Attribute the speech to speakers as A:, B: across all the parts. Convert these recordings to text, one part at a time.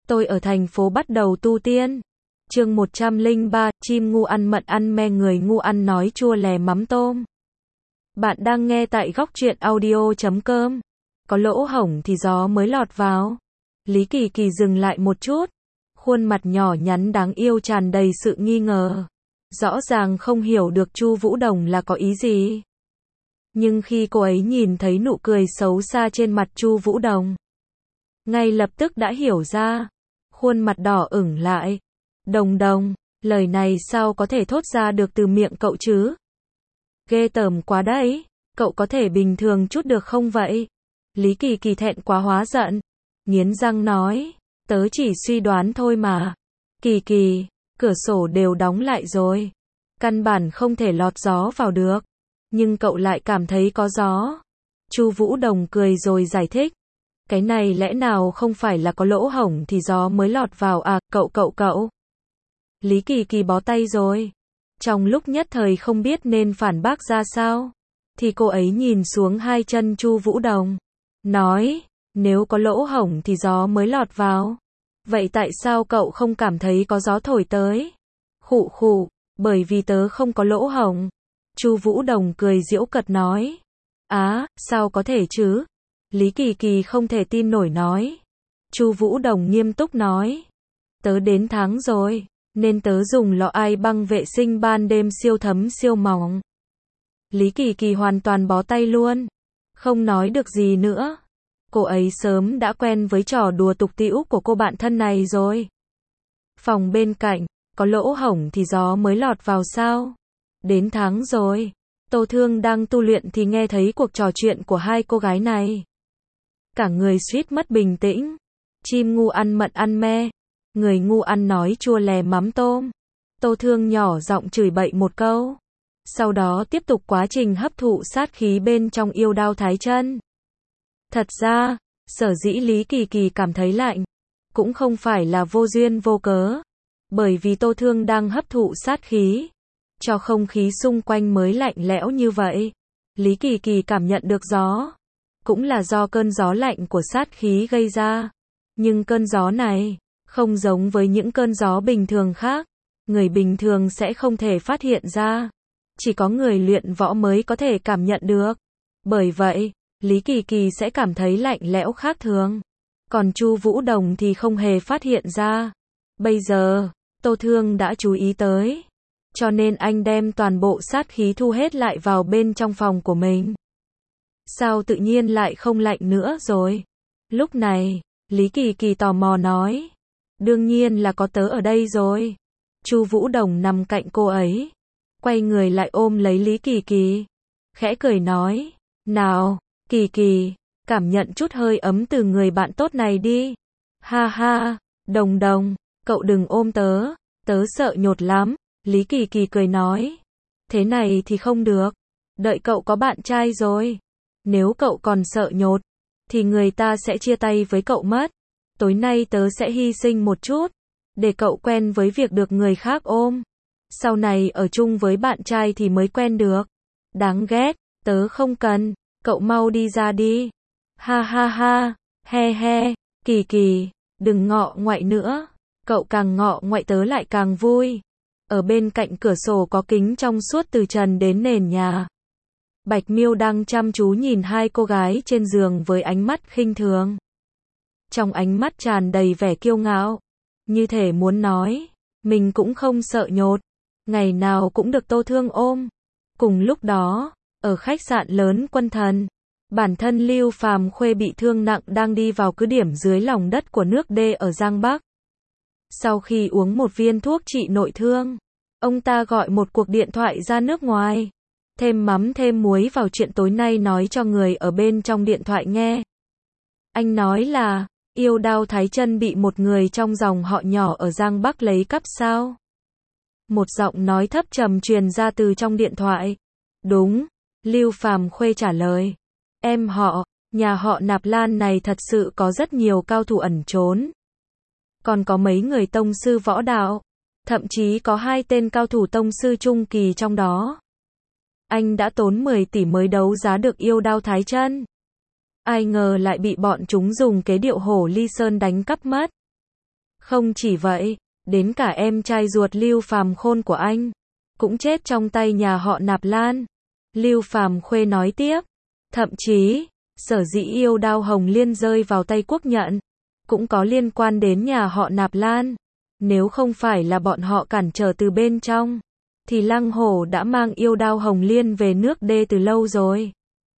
A: Tôi ở thành phố bắt đầu tu tiên. Chương 103, chim ngu ăn mận ăn me người ngu ăn nói chua lè mắm tôm. Bạn đang nghe tại góc truyện audio.com. Có lỗ hổng thì gió mới lọt vào. Lý Kỳ Kỳ dừng lại một chút. Khuôn mặt nhỏ nhắn đáng yêu tràn đầy sự nghi ngờ. Rõ ràng không hiểu được Chu Vũ Đồng là có ý gì. Nhưng khi cô ấy nhìn thấy nụ cười xấu xa trên mặt Chu Vũ Đồng, ngay lập tức đã hiểu ra. Khuôn mặt đỏ ửng lại. Đồng Đồng, lời này sao có thể thốt ra được từ miệng cậu chứ? Ghê tởm quá đấy, cậu có thể bình thường chút được không vậy? Lý Kỳ Kỳ thẹn quá hóa giận, nghiến răng nói, tớ chỉ suy đoán thôi mà. Kỳ Kỳ, cửa sổ đều đóng lại rồi, căn bản không thể lọt gió vào được, nhưng cậu lại cảm thấy có gió. Chu Vũ Đồng cười rồi giải thích, cái này lẽ nào không phải là có lỗ hổng thì gió mới lọt vào à, cậu. Lý Kỳ Kỳ bó tay rồi. Trong lúc nhất thời không biết nên phản bác ra sao, thì cô ấy nhìn xuống hai chân Chu Vũ Đồng, nói, nếu có lỗ hổng thì gió mới lọt vào. Vậy tại sao cậu không cảm thấy có gió thổi tới? Khụ khụ, bởi vì tớ không có lỗ hổng. Chu Vũ Đồng cười giễu cợt nói. Á, sao có thể chứ? Lý Kỳ Kỳ không thể tin nổi nói. Chu Vũ Đồng nghiêm túc nói. Tớ đến tháng rồi, nên tớ dùng lọ ai băng vệ sinh ban đêm siêu thấm siêu mỏng. Lý Kỳ Kỳ hoàn toàn bó tay luôn, không nói được gì nữa. Cô ấy sớm đã quen với trò đùa tục tĩu của cô bạn thân này rồi. Phòng bên cạnh, có lỗ hổng thì gió mới lọt vào sao? Đến tháng rồi. Tô Thương đang tu luyện thì nghe thấy cuộc trò chuyện của hai cô gái này. Cả người suýt mất bình tĩnh. Chim ngu ăn mận ăn me, người ngu ăn nói chua lè mắm tôm. Tô Thương nhỏ giọng chửi bậy một câu. Sau đó tiếp tục quá trình hấp thụ sát khí bên trong yêu đao thái chân. Thật ra, sở dĩ Lý Kỳ Kỳ cảm thấy lạnh, cũng không phải là vô duyên vô cớ. Bởi vì Tô Thương đang hấp thụ sát khí, cho không khí xung quanh mới lạnh lẽo như vậy. Lý Kỳ Kỳ cảm nhận được gió, cũng là do cơn gió lạnh của sát khí gây ra. Nhưng cơn gió này, không giống với những cơn gió bình thường khác. Người bình thường sẽ không thể phát hiện ra. Chỉ có người luyện võ mới có thể cảm nhận được. Bởi vậy, Lý Kỳ Kỳ sẽ cảm thấy lạnh lẽo khác thường. Còn Chu Vũ Đồng thì không hề phát hiện ra. Bây giờ, Tô Thương đã chú ý tới. Cho nên anh đem toàn bộ sát khí thu hết lại vào bên trong phòng của mình. Sao tự nhiên lại không lạnh nữa rồi? Lúc này, Lý Kỳ Kỳ tò mò nói. Đương nhiên là có tớ ở đây rồi. Chu Vũ Đồng nằm cạnh cô ấy, quay người lại ôm lấy Lý Kỳ Kỳ, khẽ cười nói, nào, Kỳ Kỳ, cảm nhận chút hơi ấm từ người bạn tốt này đi. Ha ha, Đồng Đồng, cậu đừng ôm tớ, tớ sợ nhột lắm. Lý Kỳ Kỳ cười nói, thế này thì không được, đợi cậu có bạn trai rồi. Nếu cậu còn sợ nhột, thì người ta sẽ chia tay với cậu mất. Tối nay tớ sẽ hy sinh một chút, để cậu quen với việc được người khác ôm. Sau này ở chung với bạn trai thì mới quen được. Đáng ghét, tớ không cần, cậu mau đi ra đi. Ha ha ha, he he, Kỳ Kỳ, đừng ngọ ngoại nữa. Cậu càng ngọ ngoại tớ lại càng vui. Ở bên cạnh cửa sổ có kính trong suốt từ trần đến nền nhà. Bạch Miêu đang chăm chú nhìn hai cô gái trên giường với ánh mắt khinh thường. Trong ánh mắt tràn đầy vẻ kiêu ngạo, như thể muốn nói, mình cũng không sợ nhột, ngày nào cũng được Tô Thương ôm. Cùng lúc đó, ở khách sạn lớn Quân Thần, bản thân Lưu Phàm Khuê bị thương nặng đang đi vào cứ điểm dưới lòng đất của nước D ở Giang Bắc. Sau khi uống một viên thuốc trị nội thương, ông ta gọi một cuộc điện thoại ra nước ngoài, thêm mắm thêm muối vào chuyện tối nay nói cho người ở bên trong điện thoại nghe. Anh nói là, yêu đao thái chân bị một người trong dòng họ nhỏ ở Giang Bắc lấy cắp sao? Một giọng nói thấp trầm truyền ra từ trong điện thoại. Đúng, Lưu Phàm Khuê trả lời. Em họ, nhà họ Nạp Lan này thật sự có rất nhiều cao thủ ẩn trốn. Còn có mấy người tông sư võ đạo, thậm chí có 2 tên cao thủ tông sư trung kỳ trong đó. Anh đã tốn 10 tỷ mới đấu giá được yêu đao thái chân. Ai ngờ lại bị bọn chúng dùng kế điệu hổ ly sơn đánh cắp mất. Không chỉ vậy, đến cả em trai ruột Lưu Phàm Khôn của anh cũng chết trong tay nhà họ Nạp Lan. Lưu Phàm Khuê nói tiếp, thậm chí, sở dĩ Yêu Đao Hồng Liên rơi vào tay Quốc Nhận, cũng có liên quan đến nhà họ Nạp Lan. Nếu không phải là bọn họ cản trở từ bên trong, thì Lăng Hổ đã mang Yêu Đao Hồng Liên về nước đê từ lâu rồi.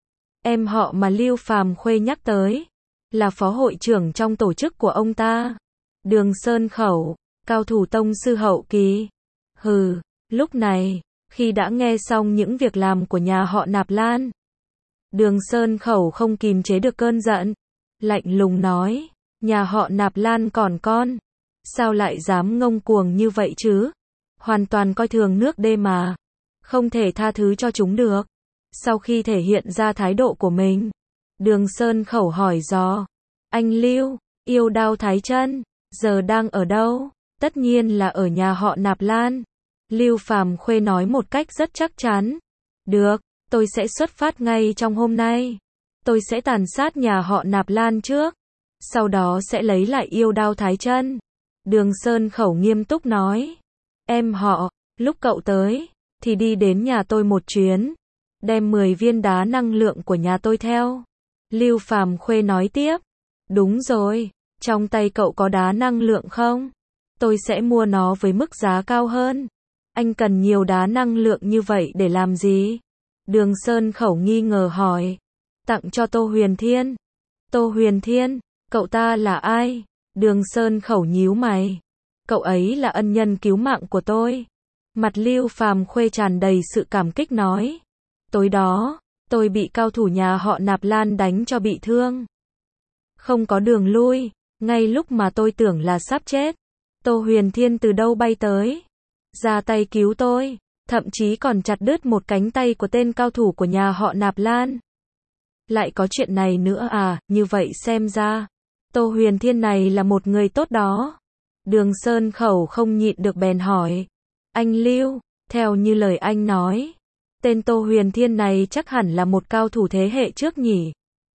A: Em họ mà Lưu Phàm Khuê nhắc tới, là phó hội trưởng trong tổ chức của ông ta, Đường Sơn Khẩu, cao thủ tông sư hậu kỳ. Hừ, lúc này, khi đã nghe xong những việc làm của nhà họ Nạp Lan, Đường Sơn Khẩu không kìm chế được cơn giận, lạnh lùng nói, nhà họ Nạp Lan còn con, sao lại dám ngông cuồng như vậy chứ? Hoàn toàn coi thường nước đê mà, không thể tha thứ cho chúng được. Sau khi thể hiện ra thái độ của mình, Đường Sơn Khẩu hỏi dò, anh Lưu, Yêu Đao Thái Chân, giờ đang ở đâu? Tất nhiên là ở nhà họ Nạp Lan. Lưu Phàm Khuê nói một cách rất chắc chắn. Được, tôi sẽ xuất phát ngay trong hôm nay. Tôi sẽ tàn sát nhà họ Nạp Lan trước, sau đó sẽ lấy lại Yêu Đao Thái Chân. Đường Sơn Khẩu nghiêm túc nói, em họ, lúc cậu tới, thì đi đến nhà tôi một chuyến, đem 10 viên đá năng lượng của nhà tôi theo. Lưu Phàm Khuê nói tiếp, đúng rồi, trong tay cậu có đá năng lượng không? Tôi sẽ mua nó với mức giá cao hơn. Anh cần nhiều đá năng lượng như vậy để làm gì? Đường Sơn Khẩu nghi ngờ hỏi. Tặng cho Tô Huyền Thiên. Tô Huyền Thiên, cậu ta là ai? Đường Sơn Khẩu nhíu mày. Cậu ấy là ân nhân cứu mạng của tôi. Mặt Lưu Phàm Khuê tràn đầy sự cảm kích nói. Tối đó, tôi bị cao thủ nhà họ Nạp Lan đánh cho bị thương. Không có đường lui, ngay lúc mà tôi tưởng là sắp chết, Tô Huyền Thiên từ đâu bay tới, ra tay cứu tôi, thậm chí còn chặt đứt một cánh tay của tên cao thủ của nhà họ Nạp Lan. Lại có chuyện này nữa à, như vậy xem ra, Tô Huyền Thiên này là một người tốt đó. Đường Sơn Khẩu không nhịn được bèn hỏi, anh Lưu, theo như lời anh nói, tên Tô Huyền Thiên này chắc hẳn là một cao thủ thế hệ trước nhỉ?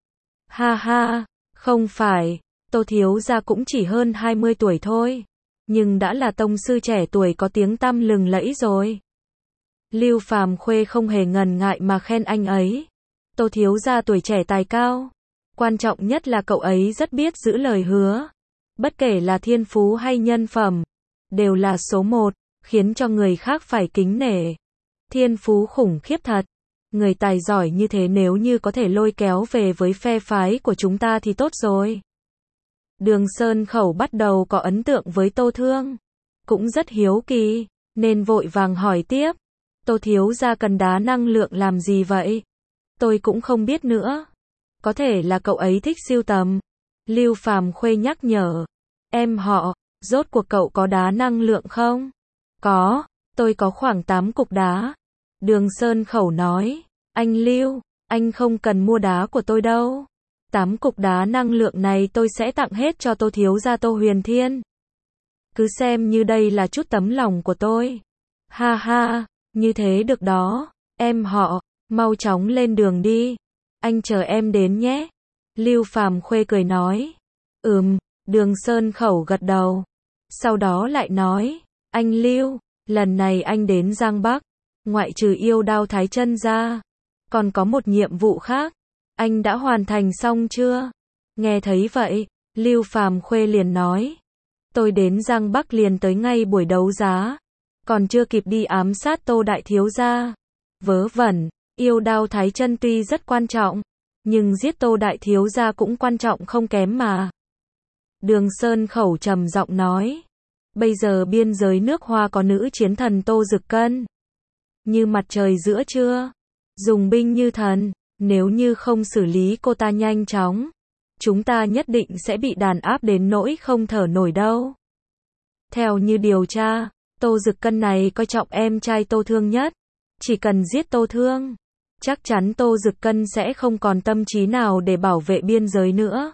A: Ha ha, không phải, Tô thiếu gia cũng chỉ hơn 20 tuổi thôi, nhưng đã là tông sư trẻ tuổi có tiếng tăm lừng lẫy rồi. Lưu Phàm Khuê không hề ngần ngại mà khen anh ấy. Tô thiếu gia tuổi trẻ tài cao, quan trọng nhất là cậu ấy rất biết giữ lời hứa. Bất kể là thiên phú hay nhân phẩm, đều là số một, khiến cho người khác phải kính nể. Thiên phú khủng khiếp thật. Người tài giỏi như thế nếu như có thể lôi kéo về với phe phái của chúng ta thì tốt rồi. Đường Sơn Khẩu bắt đầu có ấn tượng với Tô Thương, cũng rất hiếu kỳ, nên vội vàng hỏi tiếp. Tô thiếu gia cần đá năng lượng làm gì vậy? Tôi cũng không biết nữa. Có thể là cậu ấy thích sưu tầm. Lưu Phàm Khuê nhắc nhở. Em họ, rốt cuộc cậu có đá năng lượng không? Có, tôi có khoảng 8 cục đá. Đường Sơn Khẩu nói. Anh Lưu, anh không cần mua đá của tôi đâu. 8 cục đá năng lượng này tôi sẽ tặng hết cho Tô thiếu gia Tô Huyền Thiên. Cứ xem như đây là chút tấm lòng của tôi. Ha ha, như thế được đó. Em họ, mau chóng lên đường đi. Anh chờ em đến nhé. Lưu Phàm Khuê cười nói. Đường Sơn Khẩu gật đầu. Sau đó lại nói. Anh Lưu, lần này anh đến Giang Bắc, ngoại trừ Yêu Đao Thái Chân ra, còn có một nhiệm vụ khác. Anh đã hoàn thành xong chưa? Nghe thấy vậy, Lưu Phàm Khuê liền nói. Tôi đến Giang Bắc liền tới ngay buổi đấu giá. Còn chưa kịp đi ám sát Tô đại thiếu gia. Vớ vẩn, Yêu Đao Thái Chân tuy rất quan trọng, nhưng giết Tô đại thiếu gia cũng quan trọng không kém mà. Đường Sơn Khẩu trầm giọng nói. Bây giờ biên giới nước Hoa có nữ chiến thần Tô Dực Cân, như mặt trời giữa trưa, dùng binh như thần, nếu như không xử lý cô ta nhanh chóng, chúng ta nhất định sẽ bị đàn áp đến nỗi không thở nổi đâu. Theo như điều tra, Tô Dực Cân này coi trọng em trai Tô Thương nhất, chỉ cần giết Tô Thương, chắc chắn Tô Dực Cân sẽ không còn tâm trí nào để bảo vệ biên giới nữa.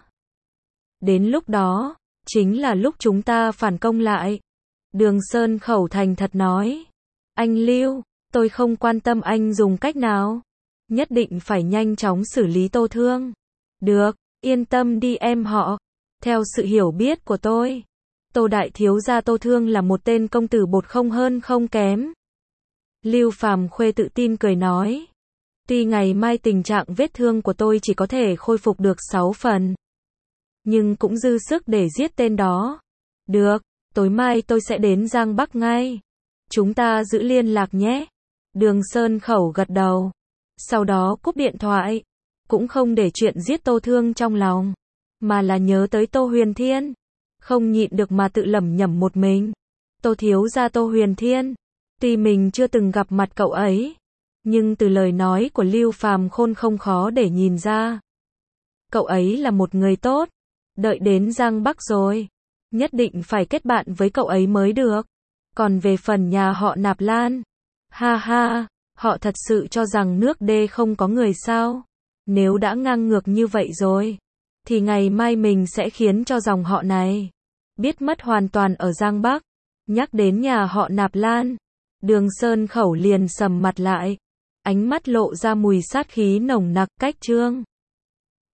A: Đến lúc đó, chính là lúc chúng ta phản công lại. Đường Sơn Khẩu thành thật nói. Anh Lưu, tôi không quan tâm anh dùng cách nào. Nhất định phải nhanh chóng xử lý Tô Thương. Được, yên tâm đi em họ. Theo sự hiểu biết của tôi, Tô đại thiếu gia Tô Thương là một tên công tử bột không hơn không kém. Lưu Phàm Khuê tự tin cười nói. Tuy ngày mai tình trạng vết thương của tôi chỉ có thể khôi phục được 6 phần. Nhưng cũng dư sức để giết tên đó. Được, tối mai tôi sẽ đến Giang Bắc ngay. Chúng ta giữ liên lạc nhé. Đường Sơn Khẩu gật đầu. Sau đó cúp điện thoại. Cũng không để chuyện giết Tô Thương trong lòng. Mà là nhớ tới Tô Huyền Thiên. Không nhịn được mà tự lẩm nhẩm một mình. Tô thiếu gia Tô Huyền Thiên. Tuy mình chưa từng gặp mặt cậu ấy. Nhưng từ lời nói của Lưu Phàm Khôn không khó để nhìn ra. Cậu ấy là một người tốt. Đợi đến Giang Bắc rồi. Nhất định phải kết bạn với cậu ấy mới được. Còn về phần nhà họ Nạp Lan. Ha ha, họ thật sự cho rằng nước đê không có người sao. Nếu đã ngang ngược như vậy rồi. Thì ngày mai mình sẽ khiến cho dòng họ này biết mất hoàn toàn ở Giang Bắc. Nhắc đến nhà họ Nạp Lan. Đường Sơn Khẩu liền sầm mặt lại. Ánh mắt lộ ra mùi sát khí nồng nặc. Cách Trương